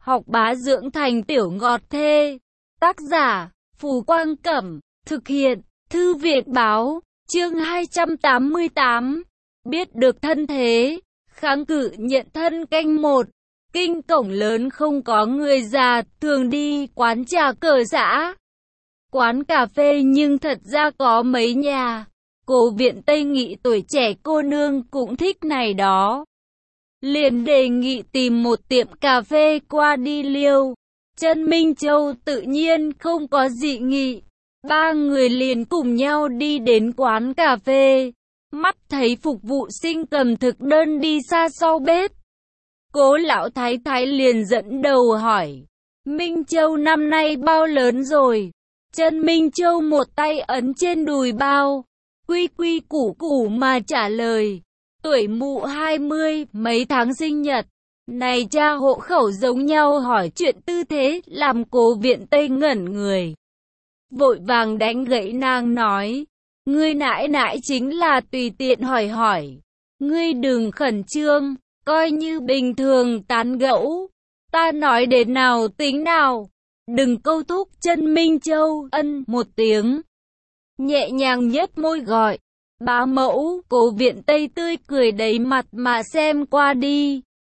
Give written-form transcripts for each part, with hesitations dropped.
học bá dưỡng thành tiểu ngọt thê. Tác giả, Phù Quang Cẩm, thực hiện, Thư viện Báo, chương 288. Biết được thân thế, kháng cự nhận thân canh một. Kinh cổng lớn không có người già, thường đi quán trà cờ xã, quán cà phê nhưng thật ra có mấy nhà. Cô Viện Tây nghĩ tuổi trẻ cô nương cũng thích này đó, liền đề nghị tìm một tiệm cà phê qua đi liêu. Trân Minh Châu tự nhiên không có dị nghị, ba người liền cùng nhau đi đến quán cà phê. Mắt thấy phục vụ sinh cầm thực đơn đi xa sau bếp, Cố lão thái thái liền dẫn đầu hỏi, Minh Châu năm nay bao lớn rồi? Trân Minh Châu một tay ấn trên đùi bao, quy quy củ củ mà trả lời, tuổi mụ 20, mấy tháng sinh nhật. Này cha hộ khẩu giống nhau, hỏi chuyện tư thế làm Cố Viện Tây ngẩn người. Vội vàng đánh gãy nàng nói, ngươi nãi nãi chính là tùy tiện hỏi hỏi, ngươi đừng khẩn trương, coi như bình thường tán gẫu, ta nói đến nào tính nào, đừng câu thúc. Trân Minh Châu ân một tiếng, nhẹ nhàng nhếch môi gọi, bá mẫu. Cố Viện Tây tươi cười đầy mặt mà xem qua đi.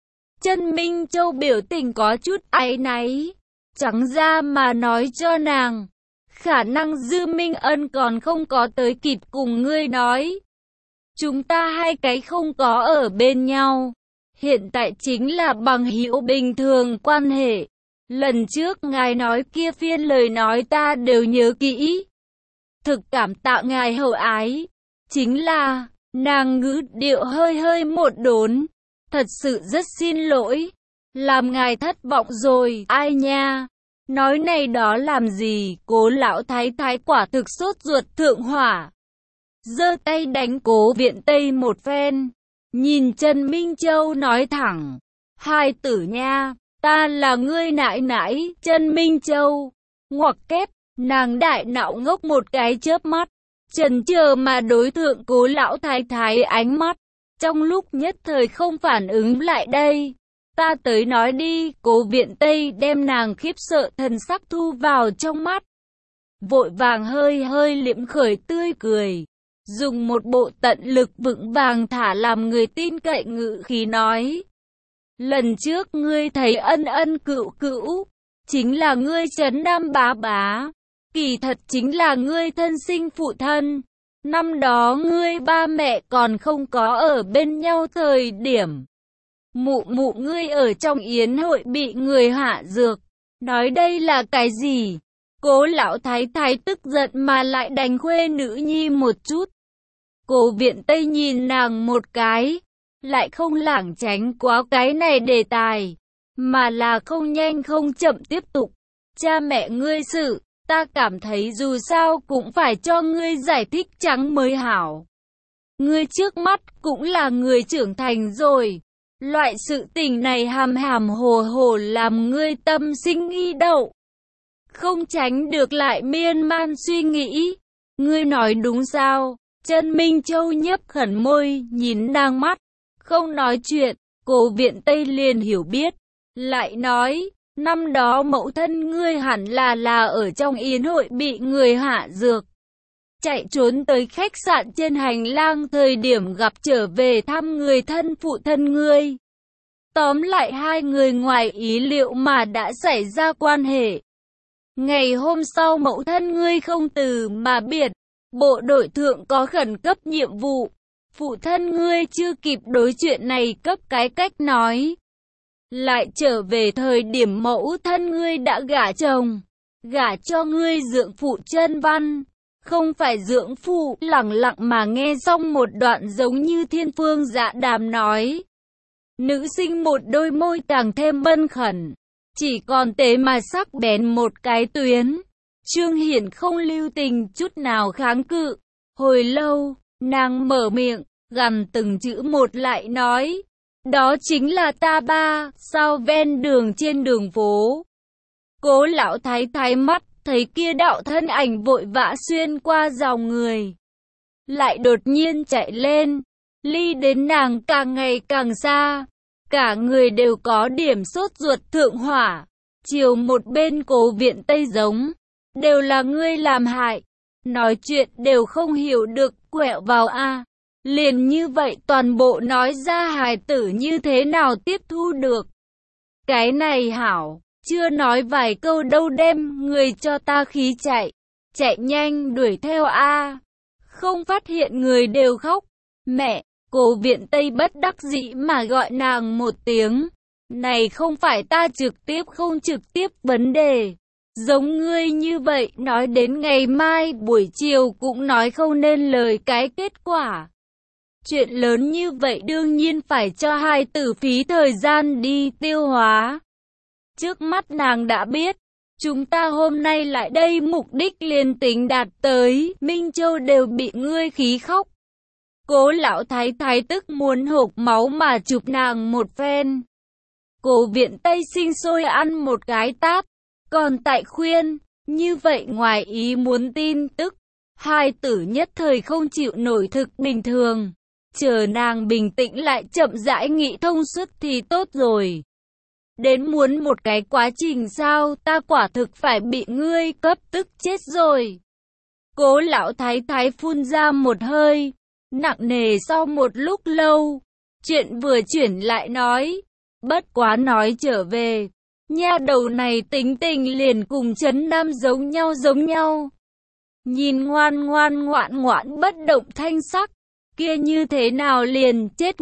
Trân Minh Châu biểu tình có chút áy náy, trắng ra mà nói cho nàng, khả năng Dư Minh Ân còn không có tới kịp cùng ngươi nói, chúng ta hai cái không có ở bên nhau, hiện tại chính là bằng hữu bình thường quan hệ. Lần trước ngài nói kia phiên lời nói ta đều nhớ kỹ, thực cảm tạ ngài hậu ái. Chính là, nàng ngữ điệu hơi hơi một đốn, thật sự rất xin lỗi, làm ngài thất vọng rồi. Ai nha, nói này đó làm gì? Cố lão thái thái quả thực sốt ruột thượng hỏa, giơ tay đánh Cố Viện Tây một phen, nhìn Trân Minh Châu nói thẳng, hai tử nha, ta là ngươi nãi nãi. Trân Minh Châu ngoặc kép, nàng đại não ngốc một cái chớp mắt, chần chờ mà đối thượng Cố lão thái thái ánh mắt, trong lúc nhất thời không phản ứng lại đây. Ta tới nói đi. Cố Viện Tây đem nàng khiếp sợ thần sắc thu vào trong mắt, vội vàng hơi hơi liễm khởi tươi cười, dùng một bộ tận lực vững vàng thả làm người tin cậy ngữ khí nói, lần trước ngươi thấy ân ân cữu cữu, chính là ngươi Trấn Nam bá bá, kỳ thật chính là ngươi thân sinh phụ thân. Năm đó ngươi ba mẹ còn không có ở bên nhau thời điểm, mụ mụ ngươi ở trong yến hội bị người hạ dược. Nói đây là cái gì? Cố lão thái thái tức giận mà lại đánh khuê nữ nhi một chút. Cố Viện Tây nhìn nàng một cái, lại không lảng tránh quá cái này đề tài, mà là không nhanh không chậm tiếp tục. Cha mẹ ngươi sự, ta cảm thấy dù sao cũng phải cho ngươi giải thích trắng mới hảo. Ngươi trước mắt cũng là người trưởng thành rồi, loại sự tình này hàm hàm hồ hồ làm ngươi tâm sinh nghi đậu, không tránh được lại miên man suy nghĩ. Ngươi nói đúng sao? Trân Minh Châu nhấp khẩn môi, nhìn nàng mắt, không nói chuyện. Cố Viện Tây liền hiểu biết, lại nói, năm đó mẫu thân ngươi hẳn là ở trong yến hội bị người hạ dược, chạy trốn tới khách sạn trên hành lang thời điểm gặp trở về thăm người thân phụ thân ngươi. Tóm lại hai người ngoài ý liệu mà đã xảy ra quan hệ. Ngày hôm sau mẫu thân ngươi không từ mà biệt, bộ đội thượng có khẩn cấp nhiệm vụ, phụ thân ngươi chưa kịp đối chuyện này cấp cái cách nói, lại trở về thời điểm mẫu thân ngươi đã gả chồng, gả cho ngươi dưỡng phụ Trân Văn, không phải dưỡng phụ. Lẳng lặng mà nghe xong một đoạn giống như thiên phương dạ đàm nói, nữ sinh một đôi môi càng thêm bân khẩn, chỉ còn tế mà sắc bén một cái tuyến. Trương Hiển không lưu tình chút nào kháng cự, hồi lâu, nàng mở miệng, gằn từng chữ một lại nói, đó chính là ta ba. Sao ven đường trên đường phố, Cố lão thái thái mắt thấy kia đạo thân ảnh vội vã xuyên qua dòng người, lại đột nhiên chạy lên, ly đến nàng càng ngày càng xa, cả người đều có điểm sốt ruột thượng hỏa. Chiều một bên Cố Viện Tây giống, đều là ngươi làm hại, nói chuyện đều không hiểu được, quẹo vào a. Liền như vậy toàn bộ nói ra hài tử như thế nào tiếp thu được. Cái này hảo, chưa nói vài câu đâu đem người cho ta khí chạy. Chạy nhanh đuổi theo a. Không phát hiện người đều khóc. Mẹ, Cố Viện Tây bất đắc dĩ mà gọi nàng một tiếng. Này không phải ta trực tiếp không trực tiếp vấn đề. Giống ngươi như vậy nói đến ngày mai buổi chiều cũng nói không nên lời cái kết quả. Chuyện lớn như vậy đương nhiên phải cho hai tử phí thời gian đi tiêu hóa. Trước mắt nàng đã biết, chúng ta hôm nay lại đây mục đích liền tính đạt tới, Minh Châu đều bị ngươi khí khóc. Cố lão thái thái tức muốn hộc máu mà chụp nàng một phen. Cố Viện Tây sinh sôi ăn một cái tát, còn tại khuyên, như vậy ngoài ý muốn tin tức, hai tử nhất thời không chịu nổi thực bình thường. Chờ nàng bình tĩnh lại chậm rãi nghĩ thông suốt thì tốt rồi. Đến muốn một cái quá trình sao, ta quả thực phải bị ngươi cấp tức chết rồi. Cố lão thái thái phun ra một hơi, nặng nề sau một lúc lâu, chuyện vừa chuyển lại nói, bất quá nói trở về, nha đầu này tính tình liền cùng Trấn Nam giống nhau. Nhìn ngoan ngoãn bất động thanh sắc, kia như thế nào liền chết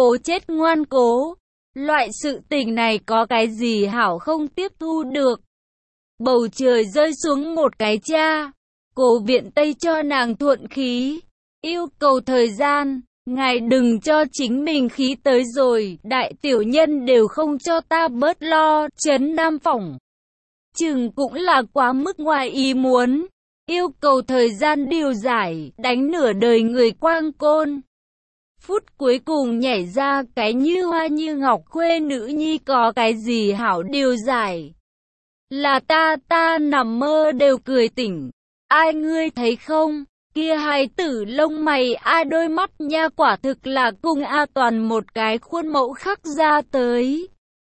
ngoan cố. Loại sự tình này có cái gì hảo không tiếp thu được. Bầu trời rơi xuống một cái cha. Cố Viện Tây cho nàng thuận khí, yêu cầu thời gian. Ngài đừng cho chính mình khí tới rồi, đại tiểu nhân đều không cho ta bớt lo. Trấn Nam phỏng chừng cũng là quá mức ngoài ý muốn. Yêu cầu thời gian điều giải, đánh nửa đời người quang côn. Phút cuối cùng nhảy ra cái như hoa như ngọc khuê nữ nhi có cái gì hảo điều giải. Là ta nằm mơ đều cười tỉnh. Ai ngươi thấy không? Kia hài tử lông mày đôi mắt nha quả thực là cùng toàn một cái khuôn mẫu khắc ra tới.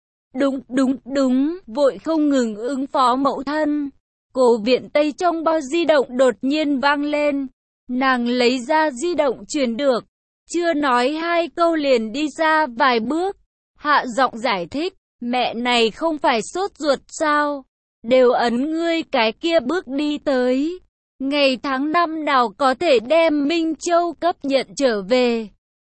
Đúng, vội không ngừng ứng phó mẫu thân. Cố Viện Tây trong bao di động đột nhiên vang lên. Nàng lấy ra di động truyền được. Chưa nói hai câu liền đi ra vài bước. Hạ giọng giải thích. Mẹ này không phải sốt ruột sao? Đều ấn ngươi cái kia bước đi tới. Ngày tháng năm nào có thể đem Minh Châu cấp nhận trở về.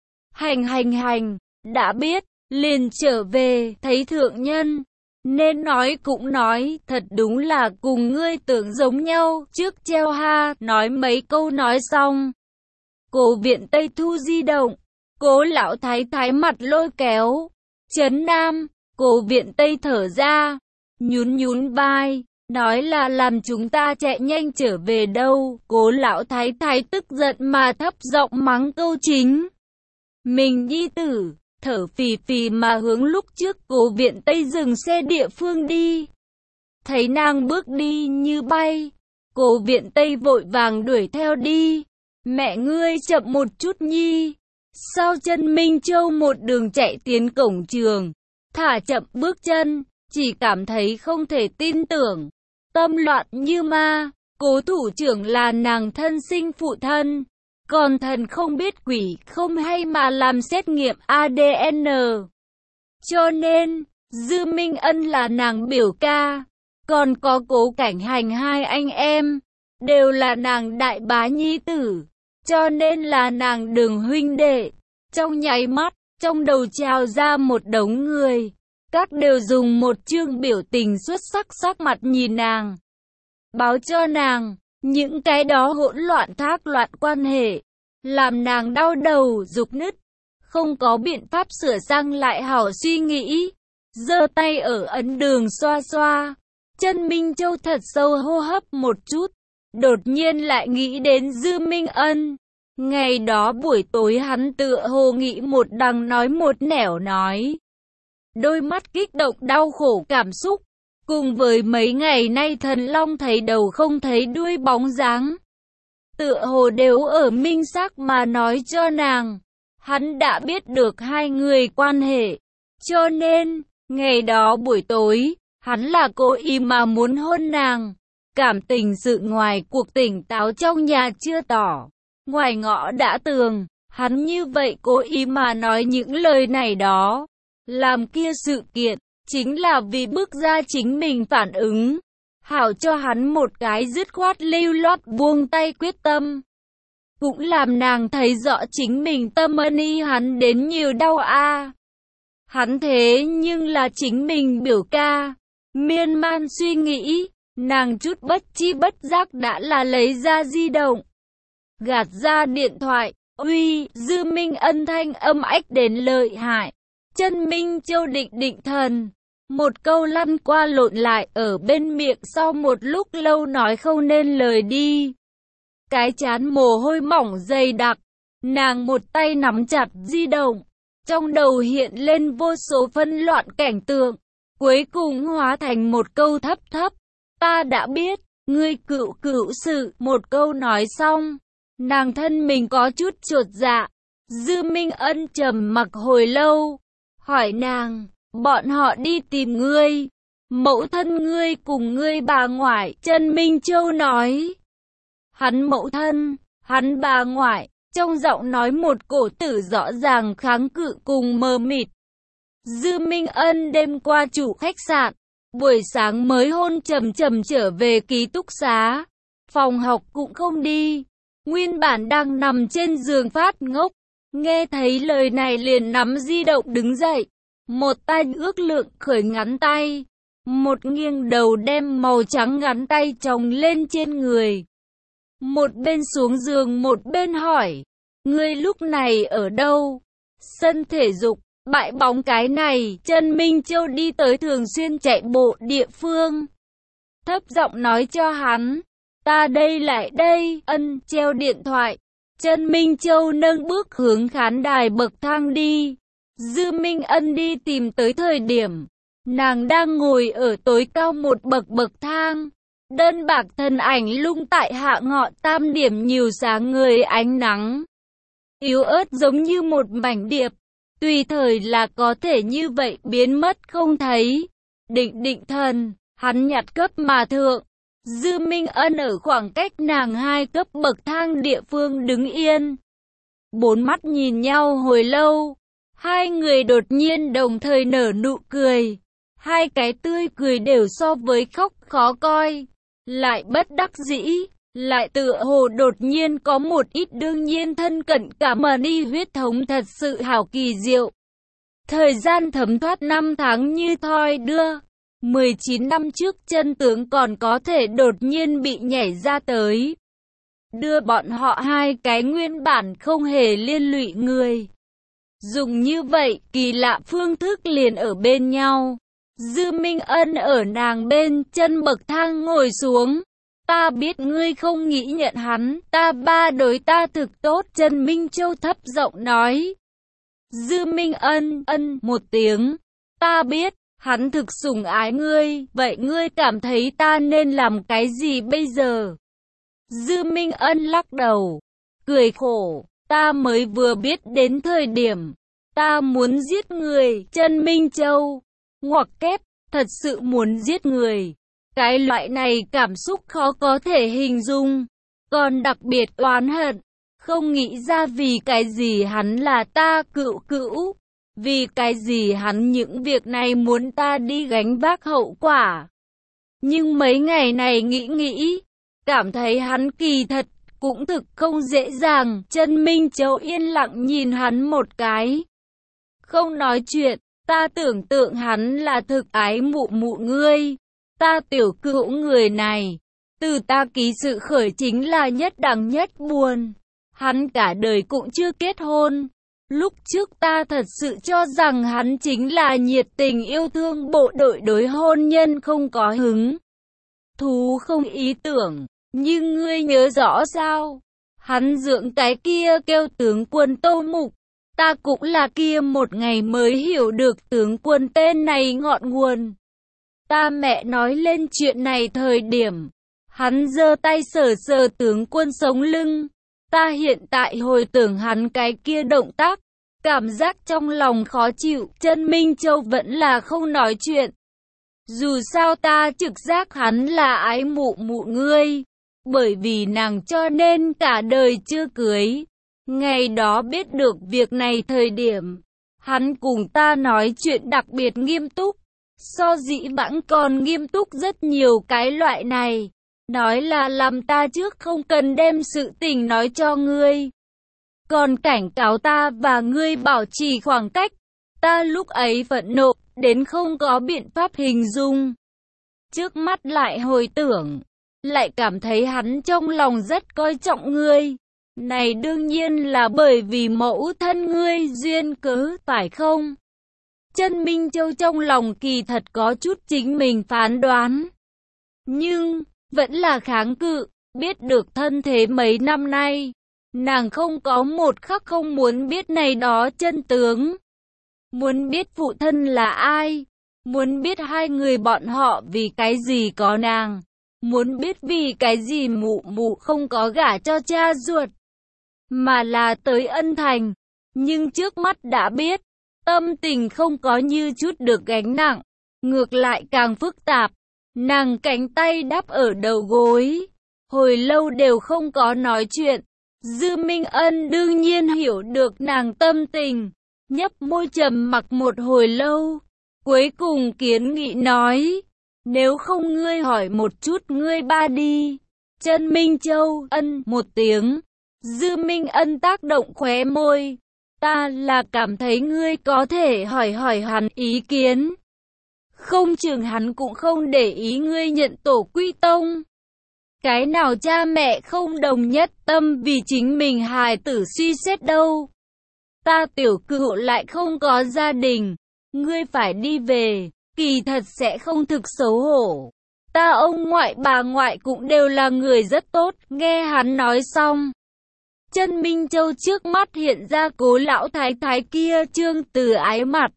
Hành, đã biết, liền trở về, thấy thượng nhân. Nên nói cũng nói, thật đúng là cùng ngươi tưởng giống nhau, trước treo ha, nói mấy câu nói xong. Cố Viện Tây thu di động, Cố lão thái thái mặt lôi kéo. Trấn Nam, Cố Viện Tây thở ra, nhún vai. Nói là làm chúng ta chạy nhanh trở về đâu. Cố lão thái thái tức giận mà thấp giọng mắng câu chính. Mình nhi tử, thở phì phì mà hướng lúc trước Cố Viện Tây dừng xe địa phương đi. Thấy nàng bước đi như bay, Cố Viện Tây vội vàng đuổi theo đi. Mẹ ngươi chậm một chút nhi. Sau chân Minh Châu một đường chạy tiến cổng trường, thả chậm bước chân, chỉ cảm thấy không thể tin tưởng. Tâm loạn như ma, Cố thủ trưởng là nàng thân sinh phụ thân, còn thần không biết quỷ không hay mà làm xét nghiệm ADN. Cho nên, Dư Minh Ân là nàng biểu ca, còn có Cố Cảnh Hành hai anh em, đều là nàng đại bá nhi tử, cho nên là nàng đường huynh đệ. Trong nháy mắt, trong đầu trào ra một đống người, các đều dùng một chương biểu tình xuất sắc sắc mặt nhìn nàng. Báo cho nàng, những cái đó hỗn loạn thác loạn quan hệ, làm nàng đau đầu, rục nứt, không có biện pháp sửa sang lại hảo suy nghĩ. Giơ tay ở ấn đường xoa xoa, chân Minh Châu thật sâu hô hấp một chút, đột nhiên lại nghĩ đến Dư Minh Ân. Ngày đó buổi tối hắn tựa hồ nghĩ một đằng nói một nẻo nói. Đôi mắt kích động đau khổ cảm xúc, cùng với mấy ngày nay thần long thấy đầu không thấy đuôi bóng dáng. Tựa hồ đều ở minh xác mà nói cho nàng, hắn đã biết được hai người quan hệ. Cho nên, ngày đó buổi tối, hắn là cố ý mà muốn hôn nàng. Cảm tình sự ngoài cuộc tỉnh táo trong nhà chưa tỏ, ngoài ngõ đã tường, hắn như vậy cố ý mà nói những lời này đó. Làm kia sự kiện, chính là vì bức ra chính mình phản ứng. Hảo cho hắn một cái dứt khoát lưu loát buông tay quyết tâm. Cũng làm nàng thấy rõ chính mình tâm ân y hắn đến nhiều đau a. Hắn thế nhưng là chính mình biểu ca. Miên man suy nghĩ, nàng chút bất chi bất giác đã là lấy ra di động. Gạt ra điện thoại, uy, Dư Minh Ân thanh âm ách đến lợi hại. Chân Minh Châu định thần. Một câu lăn qua lộn lại ở bên miệng sau một lúc lâu nói không nên lời đi. Cái trán mồ hôi mỏng dày đặc, nàng một tay nắm chặt di động, trong đầu hiện lên vô số phân loạn cảnh tượng, cuối cùng hóa thành một câu thấp thấp. Ta đã biết, ngươi cựu sự, một câu nói xong, nàng thân mình có chút chột dạ. Dư Minh Ân trầm mặc hồi lâu, hỏi nàng, bọn họ đi tìm ngươi, mẫu thân ngươi cùng ngươi bà ngoại. Chân Minh Châu nói, hắn mẫu thân, hắn bà ngoại, trong giọng nói một cổ tử rõ ràng kháng cự cùng mờ mịt. Dư Minh Ân đêm qua chủ khách sạn, buổi sáng mới hôn trầm trở về ký túc xá, phòng học cũng không đi, nguyên bản đang nằm trên giường phát ngốc, nghe thấy lời này liền nắm di động đứng dậy, một tay ước lượng khởi ngắn tay, một nghiêng đầu đem màu trắng ngắn tay chồng lên trên người. Một bên xuống giường một bên hỏi, ngươi lúc này ở đâu? Sân thể dục, bãi bóng cái này. Chân Minh Châu đi tới thường xuyên chạy bộ địa phương, thấp giọng nói cho hắn, ta đây lại đây. Ân, treo điện thoại. Chân Minh Châu nâng bước hướng khán đài bậc thang đi. Dư Minh Ân đi tìm tới thời điểm, nàng đang ngồi ở tối cao một bậc thang. Đơn bạc thân ảnh lung tại hạ ngọ tam điểm nhiều sáng người ánh nắng. Yếu ớt giống như một mảnh điệp, tùy thời là có thể như vậy biến mất không thấy. Định thần, hắn nhặt cấp mà thượng. Dư Minh Ân ở khoảng cách nàng 2 cấp bậc thang địa phương đứng yên. Bốn mắt nhìn nhau hồi lâu, hai người đột nhiên đồng thời nở nụ cười. Hai cái tươi cười đều so với khóc khó coi, lại bất đắc dĩ, lại tựa hồ đột nhiên có một ít đương nhiên thân cận cả mà đi huyết thống thật sự hảo kỳ diệu. Thời gian thấm thoát 5 tháng như thoi đưa, 19 năm trước chân tướng còn có thể đột nhiên bị nhảy ra tới. Đưa bọn họ hai cái nguyên bản không hề liên lụy người. Dùng như vậy, kỳ lạ phương thức liền ở bên nhau. Dư Minh Ân ở nàng bên chân bậc thang ngồi xuống. Ta biết ngươi không nghĩ nhận hắn, ta ba đối ta thực tốt. Chân Minh Châu thấp giọng nói. Dư Minh Ân, một tiếng. Ta biết, hắn thực sủng ái ngươi, vậy ngươi cảm thấy ta nên làm cái gì bây giờ? Dư Minh Ân lắc đầu, cười khổ, ta mới vừa biết đến thời điểm, ta muốn giết người. Chân Minh Châu, ngoặc kép, thật sự muốn giết người. Cái loại này cảm xúc khó có thể hình dung, còn đặc biệt oán hận, không nghĩ ra vì cái gì hắn là ta cữu, vì cái gì hắn những việc này muốn ta đi gánh vác hậu quả. Nhưng mấy ngày này nghĩ, cảm thấy hắn kỳ thật, cũng thực không dễ dàng. Chân Minh Châu yên lặng nhìn hắn một cái, không nói chuyện. Ta tưởng tượng hắn là thực ái mụ ngươi. Ta tiểu cữu người này, từ ta ký sự khởi chính là nhất đẳng nhất buồn. Hắn cả đời cũng chưa kết hôn. Lúc trước ta thật sự cho rằng hắn chính là nhiệt tình yêu thương bộ đội, đối hôn nhân không có hứng thú, không ý tưởng. Nhưng ngươi nhớ rõ sao? Hắn dưỡng cái kia kêu tướng quân Tô Mục. Ta cũng là kia một ngày mới hiểu được tướng quân tên này ngọn nguồn. Ta mẹ nói lên chuyện này thời điểm, hắn giơ tay sờ tướng quân sống lưng. Ta hiện tại hồi tưởng hắn cái kia động tác, Cảm giác trong lòng khó chịu, Trân Minh Châu vẫn là không nói chuyện. Dù sao ta trực giác hắn là ái mụ mụ ngươi. Bởi vì nàng cho nên cả đời chưa cưới. Ngày đó biết được việc này thời điểm, hắn cùng ta nói chuyện đặc biệt nghiêm túc. So dĩ vãng còn nghiêm túc rất nhiều cái loại này. Nói là làm ta trước không cần đem sự tình nói cho ngươi. Còn cảnh cáo ta và ngươi bảo trì khoảng cách. Ta lúc ấy phẫn nộ, đến không có biện pháp hình dung. Trước mắt lại hồi tưởng, lại cảm thấy hắn trong lòng rất coi trọng ngươi. Này đương nhiên là bởi vì mẫu thân ngươi duyên cớ, phải không? Trân Minh Châu trong lòng kỳ thật có chút chính mình phán đoán. Nhưng, vẫn là kháng cự, biết được thân thế mấy năm nay. Nàng không có một khắc không muốn biết này đó chân tướng. Muốn biết phụ thân là ai. Muốn biết hai người bọn họ vì cái gì có nàng. Muốn biết vì cái gì mụ mụ không có gả cho cha ruột. Mà là tới Ân Thành. Nhưng trước mắt đã biết. Tâm tình không có như chút được gánh nặng. Ngược lại càng phức tạp. Nàng cánh tay đắp ở đầu gối. Hồi lâu đều không có nói chuyện. Dư Minh Ân đương nhiên hiểu được nàng tâm tình. Nhấp môi trầm mặc một hồi lâu. Cuối cùng kiến nghị nói. Nếu không ngươi hỏi một chút ngươi ba đi. Trân Minh Châu ân một tiếng. Dư Minh Ân tác động khóe môi. Ta là cảm thấy ngươi có thể hỏi hắn ý kiến. Không chừng hắn cũng không để ý ngươi nhận tổ quy tông. Cái nào cha mẹ không đồng nhất tâm vì chính mình hài tử suy xét đâu. Ta tiểu cựu lại không có gia đình. Ngươi phải đi về, kỳ thật sẽ không thực xấu hổ. Ta ông ngoại bà ngoại cũng đều là người rất tốt, nghe hắn nói xong. Trân Minh Châu trước mắt hiện ra Cố lão thái thái kia trương từ ái mặt.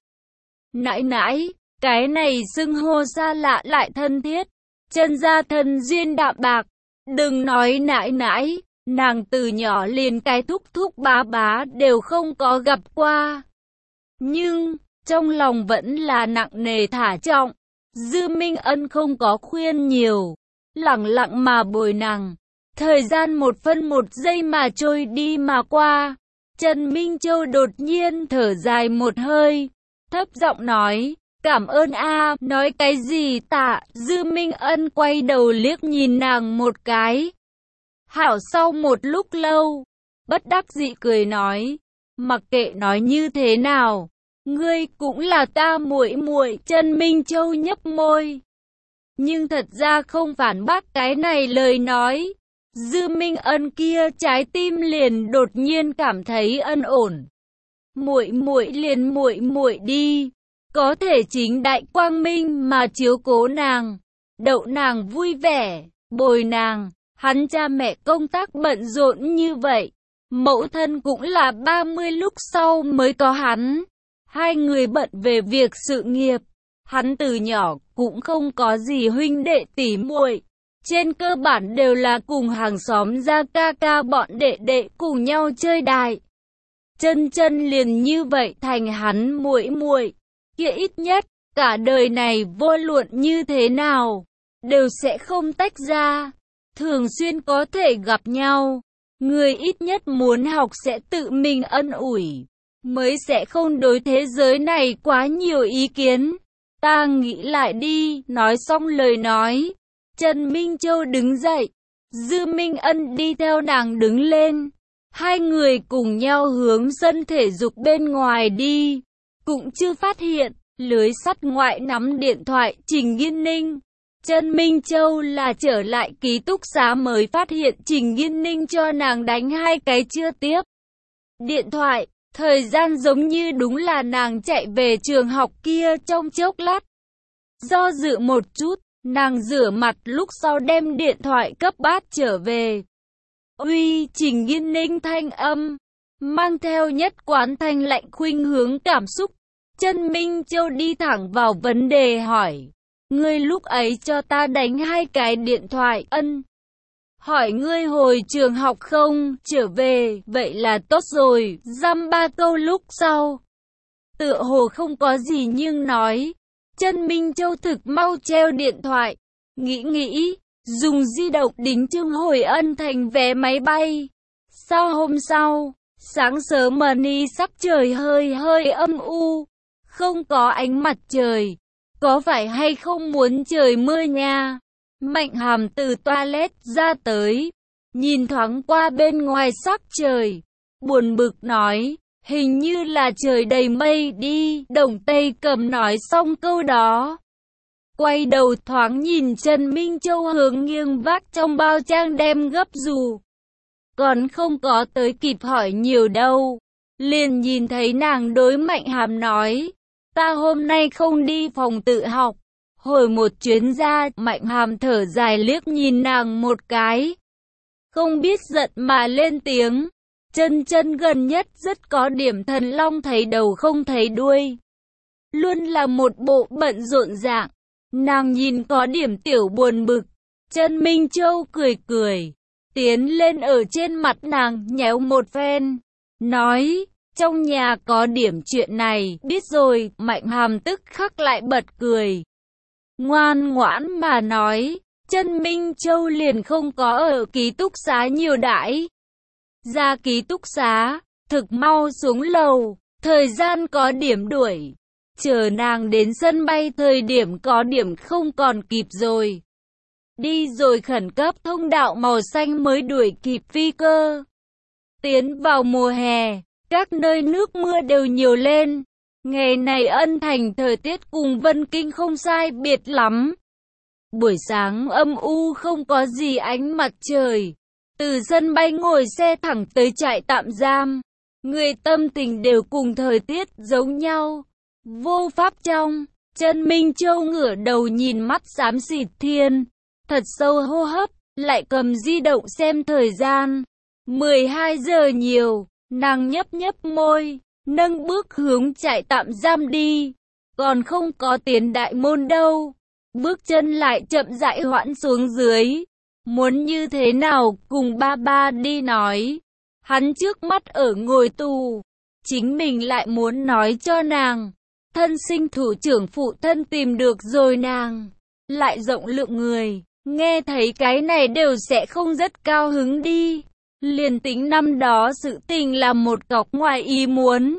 Nãi nãi, cái này xưng hô xa lạ lại thân thiết. Trân gia thân duyên đạm bạc. Đừng nói nãi nãi, nàng từ nhỏ liền cái thúc thúc bá bá đều không có gặp qua. Nhưng, trong lòng vẫn là nặng nề thả trọng. Dư Minh Ân không có khuyên nhiều, lẳng lặng mà bồi nàng. Thời gian một phân một giây mà trôi đi mà qua. Trân Minh Châu đột nhiên thở dài một hơi, thấp giọng nói, cảm ơn a. Nói cái gì tạ? Dư Minh Ân quay đầu liếc nhìn nàng một cái. Hảo sau một lúc lâu, bất đắc dĩ cười nói, mặc kệ nói như thế nào, ngươi cũng là ta muội muội. Trân Minh Châu nhấp môi, nhưng thật ra không phản bác cái này lời nói. Dư Minh Ân kia trái tim liền đột nhiên cảm thấy ân ổn. Muội muội liền muội muội đi, có thể chính đại quang minh mà chiếu cố nàng, đậu nàng vui vẻ, bồi nàng. Hắn cha mẹ công tác bận rộn như vậy, mẫu thân cũng là 30 lúc sau mới có hắn. Hai người bận về việc sự nghiệp. Hắn từ nhỏ cũng không có gì huynh đệ tỷ muội, trên cơ bản đều là cùng hàng xóm ra ca ca bọn đệ đệ cùng nhau chơi đài. Chân chân liền như vậy thành hắn muội muội, kia ít nhất cả đời này vô luận như thế nào đều sẽ không tách ra, thường xuyên có thể gặp nhau. Người ít nhất muốn học sẽ tự mình ân ủi, mới sẽ không đối thế giới này quá nhiều ý kiến. Ta nghĩ lại đi. Nói xong lời nói, Trân Minh Châu đứng dậy, Dư Minh Ân đi theo nàng đứng lên. Hai người cùng nhau hướng sân thể dục bên ngoài đi. Cũng chưa phát hiện, lưới sắt ngoại nắm điện thoại Trình Nghiên Ninh. Trân Minh Châu là trở lại ký túc xá mới phát hiện Trình Nghiên Ninh cho nàng đánh 2 cái chưa tiếp điện thoại. Thời gian giống như đúng là nàng chạy về trường học kia trong chốc lát. Do dự một chút, nàng rửa mặt lúc sau đem điện thoại cấp bát trở về. Uy, Trình Nghiên Ninh thanh âm, mang theo nhất quán thanh lạnh khuynh hướng cảm xúc. Trân Minh Châu đi thẳng vào vấn đề hỏi. Ngươi lúc ấy cho ta đánh 2 cái điện thoại, ân. hỏi ngươi hồi trường học không, trở về, vậy là tốt rồi, dăm ba câu lúc sau. Tựa hồ không có gì nhưng nói, Trần Minh Châu thực mau treo điện thoại, nghĩ, dùng di động đính Trương Hồi Ân thành vé máy bay. Sau hôm sau, sáng sớm Money sắc trời hơi âm u, không có ánh mặt trời, có phải hay không muốn trời mưa nha? Mạnh Hàm từ toilet ra tới, nhìn thoáng qua bên ngoài sắc trời, buồn bực nói, hình như là trời đầy mây đi. Đồng Tây Cầm nói xong câu đó, quay đầu thoáng nhìn Trần Minh Châu hướng nghiêng vác trong bao trang đem gấp dù. Còn không có tới kịp hỏi nhiều đâu, liền nhìn thấy nàng đối Mạnh Hàm nói, ta hôm nay không đi phòng tự học. Hồi một chuyến ra, Mạnh Hàm thở dài liếc nhìn nàng một cái, không biết giận mà lên tiếng, chân gần nhất rất có điểm thần long thấy đầu không thấy đuôi, luôn là một bộ bận rộn dạng. Nàng nhìn có điểm tiểu buồn bực. Trần Minh Châu cười, tiến lên ở trên mặt nàng nhéo một phen, nói, trong nhà có điểm chuyện này, biết rồi. Mạnh Hàm tức khắc lại bật cười, ngoan ngoãn mà nói, Trần Minh Châu liền không có ở ký túc xá nhiều đãi. Ra ký túc xá, thực mau xuống lầu, thời gian có điểm đuổi. Chờ nàng đến sân bay thời điểm có điểm không còn kịp rồi. Đi rồi khẩn cấp thông đạo màu xanh mới đuổi kịp phi cơ. Tiến vào mùa hè, các nơi nước mưa đều nhiều lên. Ngày này Ân Thành thời tiết cùng Vân Kinh không sai biệt lắm. Buổi sáng âm u không có gì ánh mặt trời. Từ sân bay ngồi xe thẳng tới trại tạm giam. Người tâm tình đều cùng thời tiết giống nhau. Vô pháp trong, Trần Minh Châu ngửa đầu nhìn mắt xám xịt thiên. Thật sâu hô hấp, lại cầm di động xem thời gian. 12 giờ nhiều, nàng nhấp môi, nâng bước hướng trại tạm giam đi. Còn không có tiến đại môn đâu. Bước chân lại chậm rãi hoãn xuống dưới. Muốn như thế nào cùng ba đi nói. Hắn trước mắt ở ngồi tù. Chính mình lại muốn nói cho nàng. Thân sinh thủ trưởng phụ thân tìm được rồi nàng. Lại rộng lượng người. Nghe thấy cái này đều sẽ không rất cao hứng đi. Liền tính năm đó sự tình là một cọc ngoài ý muốn.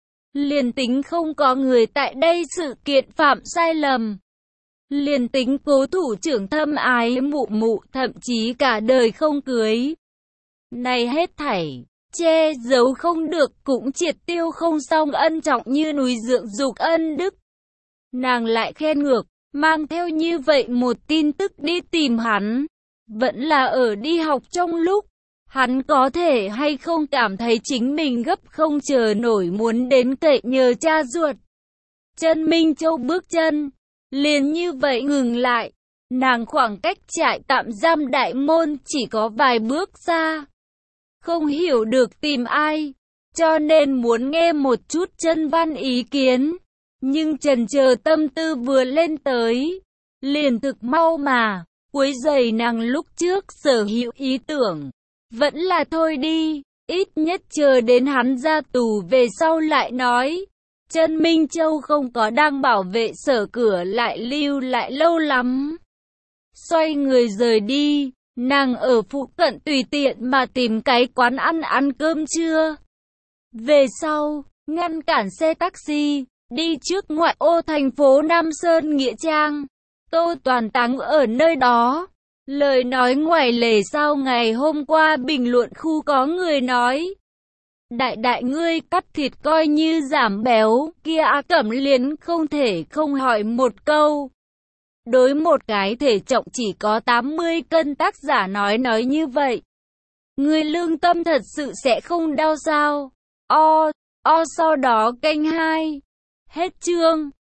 Liền tính không có người tại đây sự kiện phạm sai lầm. Liền tính cố thủ trưởng thâm ái mụ thậm chí cả đời không cưới. Này hết thảy, che giấu không được cũng triệt tiêu không xong ân trọng như núi dưỡng dục ân đức. Nàng lại khen ngược, mang theo như vậy một tin tức đi tìm hắn. Vẫn là ở đi học trong lúc, hắn có thể hay không cảm thấy chính mình gấp không chờ nổi muốn đến cậy nhờ cha ruột. Trần Minh Châu bước chân, liền như vậy ngừng lại. Nàng khoảng cách trại tạm giam đại môn chỉ có vài bước xa. Không hiểu được tìm ai, cho nên muốn nghe một chút chân văn ý kiến. Nhưng chần chờ tâm tư vừa lên tới, liền thực mau mà, quấy rầy nàng lúc trước sở hữu ý tưởng. Vẫn là thôi đi, ít nhất chờ đến hắn ra tù về sau lại nói. Trần Minh Châu không có đang bảo vệ sở cửa lại lưu lại lâu lắm. Xoay người rời đi, nàng ở phụ cận tùy tiện mà tìm cái quán ăn cơm trưa. Về sau, ngăn cản xe taxi, đi trước ngoại ô thành phố Nam Sơn Nghĩa Trang. Tô Toàn Táng ở nơi đó. Lời nói ngoài lề sau ngày hôm qua bình luận khu có người nói. Đại ngươi cắt thịt coi như giảm béo, kia Cẩm Liên không thể không hỏi một câu. Đối một cái thể trọng chỉ có 80 cân tác giả nói như vậy. Người lương tâm thật sự sẽ không đau sao? Sau đó kênh 2. Hết chương.